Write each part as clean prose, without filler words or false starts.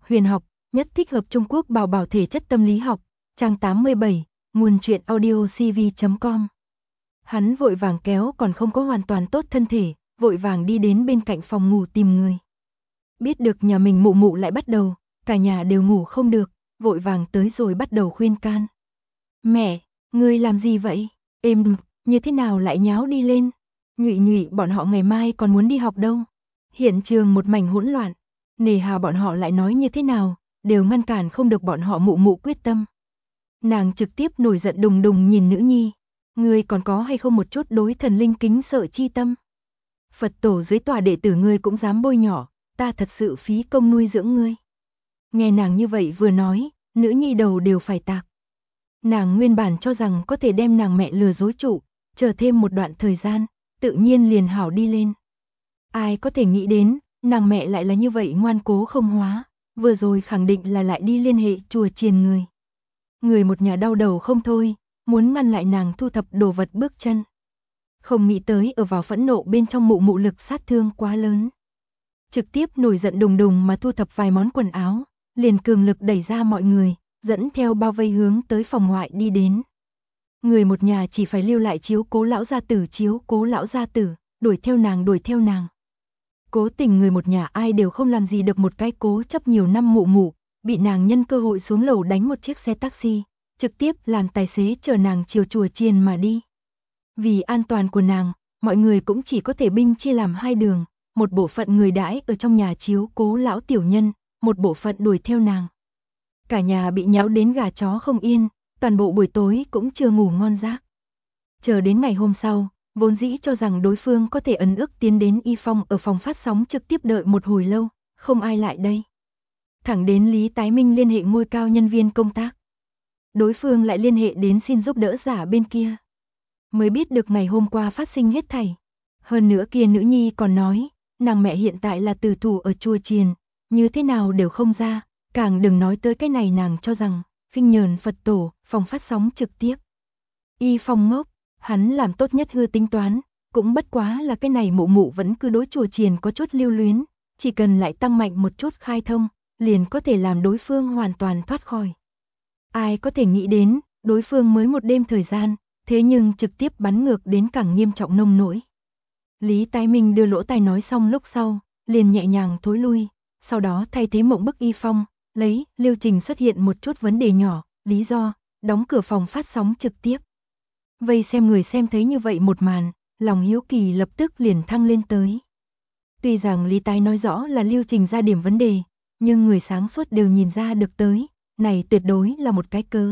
huyền học, nhất thích hợp Trung Quốc bảo bảo thể chất tâm lý học, trang 87, nguồn truyện audio cv.com. Hắn vội vàng kéo còn không có hoàn toàn tốt thân thể, vội vàng đi đến bên cạnh phòng ngủ tìm người. Biết được nhà mình mụ mụ lại bắt đầu, cả nhà đều ngủ không được, vội vàng tới rồi bắt đầu khuyên can. Mẹ, ngươi làm gì vậy? Như thế nào lại nháo đi lên? Nhụy bọn họ ngày mai còn muốn đi học đâu. Hiện trường một mảnh hỗn loạn, nề hà bọn họ lại nói như thế nào, đều ngăn cản không được bọn họ mụ mụ quyết tâm. Nàng trực tiếp nổi giận đùng đùng nhìn nữ nhi, ngươi còn có hay không một chút đối thần linh kính sợ chi tâm? Phật tổ dưới tòa đệ tử ngươi cũng dám bôi nhỏ, ta thật sự phí công nuôi dưỡng ngươi. Nghe nàng như vậy vừa nói, nữ nhi đầu đều phải tạc. Nàng nguyên bản cho rằng có thể đem nàng mẹ lừa dối trụ, chờ thêm một đoạn thời gian, tự nhiên liền hảo đi lên. Ai có thể nghĩ đến, nàng mẹ lại là như vậy ngoan cố không hóa, vừa rồi khẳng định là lại đi liên hệ chùa chiền người. Người một nhà đau đầu không thôi, muốn ngăn lại nàng thu thập đồ vật bước chân. Không nghĩ tới ở vào phẫn nộ bên trong mụ mụ lực sát thương quá lớn. Trực tiếp nổi giận đùng đùng mà thu thập vài món quần áo, liền cường lực đẩy ra mọi người, dẫn theo bao vây hướng tới phòng ngoại đi đến. Người một nhà chỉ phải lưu lại chiếu cố lão gia tử, đuổi theo nàng. Cố tình người một nhà ai đều không làm gì được một cái cố chấp nhiều năm mụ mụ, bị nàng nhân cơ hội xuống lầu đánh một chiếc xe taxi, trực tiếp làm tài xế chở nàng chiều chùa chiền mà đi. Vì an toàn của nàng, mọi người cũng chỉ có thể binh chia làm hai đường, một bộ phận người đãi ở trong nhà chiếu cố lão tiểu nhân, một bộ phận đuổi theo nàng. Cả nhà bị nháo đến gà chó không yên, toàn bộ buổi tối cũng chưa ngủ ngon giấc. Chờ đến ngày hôm sau, vốn dĩ cho rằng đối phương có thể ấn ước tiến đến Y Phong ở phòng phát sóng trực tiếp đợi một hồi lâu, không ai lại đây. Thẳng đến Lý Tái Minh liên hệ ngôi cao nhân viên công tác. Đối phương lại liên hệ đến xin giúp đỡ giả bên kia. Mới biết được ngày hôm qua phát sinh hết thảy. Hơn nữa kia nữ nhi còn nói, nàng mẹ hiện tại là tử thủ ở chùa chiền, như thế nào đều không ra, càng đừng nói tới cái này nàng cho rằng, khinh nhờn Phật tổ, phòng phát sóng trực tiếp. Y Phong ngốc, hắn làm tốt nhất hư tính toán, cũng bất quá là cái này mụ mụ vẫn cứ đối chùa chiền có chút lưu luyến, chỉ cần lại tăng mạnh một chút khai thông, liền có thể làm đối phương hoàn toàn thoát khỏi. Ai có thể nghĩ đến, đối phương mới một đêm thời gian, thế nhưng trực tiếp bắn ngược đến càng nghiêm trọng nông nỗi. Lý Tái Minh đưa lỗ tai nói xong lúc sau, liền nhẹ nhàng thối lui, sau đó thay thế mộng bức Y Phong, lấy lưu trình xuất hiện một chút vấn đề nhỏ, lý do, đóng cửa phòng phát sóng trực tiếp. Vây xem người xem thấy như vậy một màn, lòng hiếu kỳ lập tức liền thăng lên tới. Tuy rằng Lý Tái nói rõ là lưu trình ra điểm vấn đề, nhưng người sáng suốt đều nhìn ra được tới, này tuyệt đối là một cái cớ.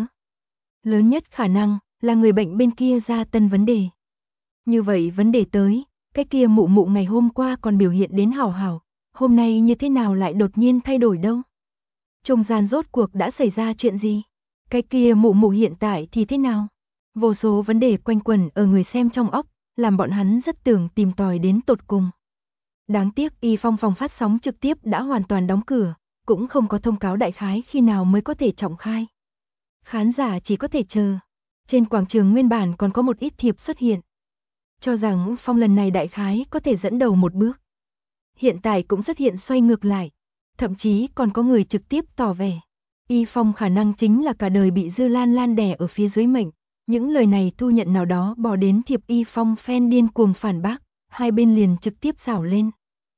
Lớn nhất khả năng là người bệnh bên kia ra tân vấn đề. Như vậy vấn đề tới, cái kia mụ mụ ngày hôm qua còn biểu hiện đến hảo hảo, hôm nay như thế nào lại đột nhiên thay đổi đâu? Trung gian rốt cuộc đã xảy ra chuyện gì? Cái kia mụ mụ hiện tại thì thế nào? Vô số vấn đề quanh quẩn ở người xem trong óc, làm bọn hắn rất tưởng tìm tòi đến tột cùng. Đáng tiếc Y Phong phòng phát sóng trực tiếp đã hoàn toàn đóng cửa, cũng không có thông cáo đại khái khi nào mới có thể trọng khai. Khán giả chỉ có thể chờ. Trên quảng trường nguyên bản còn có một ít thiệp xuất hiện, cho rằng Phong lần này đại khái có thể dẫn đầu một bước. Hiện tại cũng xuất hiện xoay ngược lại, thậm chí còn có người trực tiếp tỏ vẻ Y Phong khả năng chính là cả đời bị Dư Lan Lan đè ở phía dưới mệnh. Những lời này thu nhận nào đó bỏ đến thiệp Y Phong fan điên cuồng phản bác, hai bên liền trực tiếp xảo lên.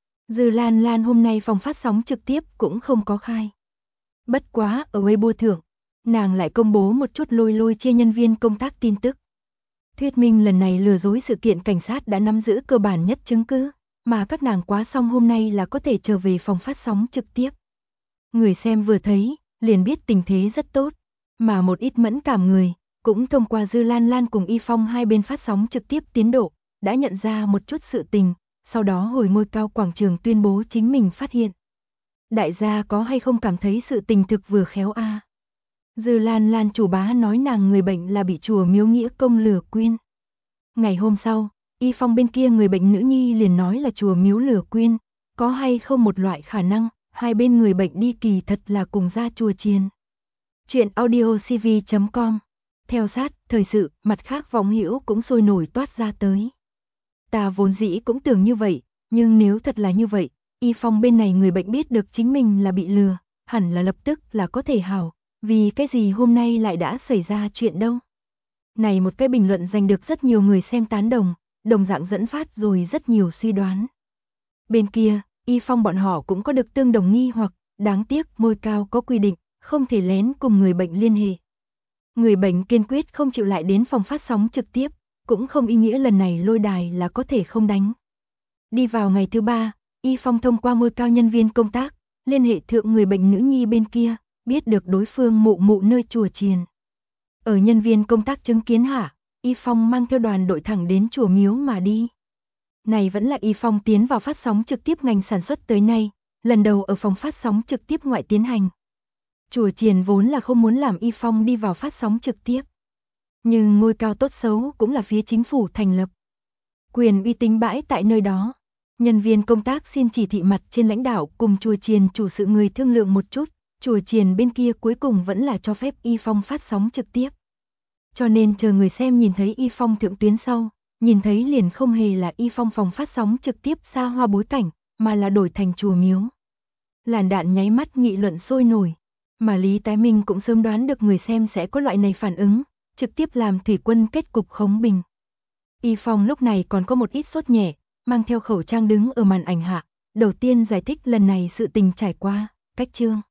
Dư Lan Lan hôm nay phòng phát sóng trực tiếp cũng không có khai. Bất quá ở Weibo thượng, nàng lại công bố một chút lôi chia nhân viên công tác tin tức. Thuyết minh lần này lừa dối sự kiện cảnh sát đã nắm giữ cơ bản nhất chứng cứ, mà các nàng quá xong hôm nay là có thể trở về phòng phát sóng trực tiếp. Người xem vừa thấy, liền biết tình thế rất tốt, mà một ít mẫn cảm người, cũng thông qua Dư Lan Lan cùng Y Phong hai bên phát sóng trực tiếp tiến độ, đã nhận ra một chút sự tình, sau đó hồi ngôi cao quảng trường tuyên bố chính mình phát hiện. Đại gia có hay không cảm thấy sự tình thực vừa khéo a? Dư Lan Lan chủ bá nói nàng người bệnh là bị chùa Miếu Nghĩa Công lừa quyên. Ngày hôm sau, Y Phong bên kia người bệnh nữ nhi liền nói là chùa Miếu lừa quyên, có hay không một loại khả năng, hai bên người bệnh đi kỳ thật là cùng ra chùa chiền. Chuyện audio cv.com. Theo sát, thời sự, mặt khác võng hữu cũng sôi nổi toát ra tới. Ta vốn dĩ cũng tưởng như vậy, nhưng nếu thật là như vậy, Y Phong bên này người bệnh biết được chính mình là bị lừa, hẳn là lập tức là có thể hảo, vì cái gì hôm nay lại đã xảy ra chuyện đâu. Này một cái bình luận giành được rất nhiều người xem tán đồng, đồng dạng dẫn phát rồi rất nhiều suy đoán. Bên kia, Y Phong bọn họ cũng có được tương đồng nghi hoặc, đáng tiếc Ngôi Cao có quy định, không thể lén cùng người bệnh liên hệ. Người bệnh kiên quyết không chịu lại đến phòng phát sóng trực tiếp, cũng không ý nghĩa lần này lôi đài là có thể không đánh. Đi vào ngày thứ 3, Y Phong thông qua Ngôi Cao nhân viên công tác, liên hệ thượng người bệnh nữ nhi bên kia, biết được đối phương mụ mụ nơi chùa chiền. Ở nhân viên công tác chứng kiến hạ, Y Phong mang theo đoàn đội thẳng đến chùa miếu mà đi. Này vẫn là Y Phong tiến vào phát sóng trực tiếp ngành sản xuất tới nay, lần đầu ở phòng phát sóng trực tiếp ngoại tiến hành. Chùa chiền vốn là không muốn làm Y Phong đi vào phát sóng trực tiếp. Nhưng Ngôi Cao tốt xấu cũng là phía chính phủ thành lập. Quyền uy tín bãi tại nơi đó. Nhân viên công tác xin chỉ thị mặt trên lãnh đạo cùng chùa chiền chủ sự người thương lượng một chút, chùa chiền bên kia cuối cùng vẫn là cho phép Y Phong phát sóng trực tiếp. Cho nên chờ người xem nhìn thấy Y Phong thượng tuyến sau, nhìn thấy liền không hề là Y Phong phòng phát sóng trực tiếp xa hoa bối cảnh, mà là đổi thành chùa miếu. Làn đạn nháy mắt nghị luận sôi nổi, mà Lý Tái Minh cũng sớm đoán được người xem sẽ có loại này phản ứng, trực tiếp làm thủy quân kết cục khống bình. Y Phong lúc này còn có một ít sốt nhẹ, mang theo khẩu trang đứng ở màn ảnh hạ, đầu tiên giải thích lần này sự tình trải qua, cách chương.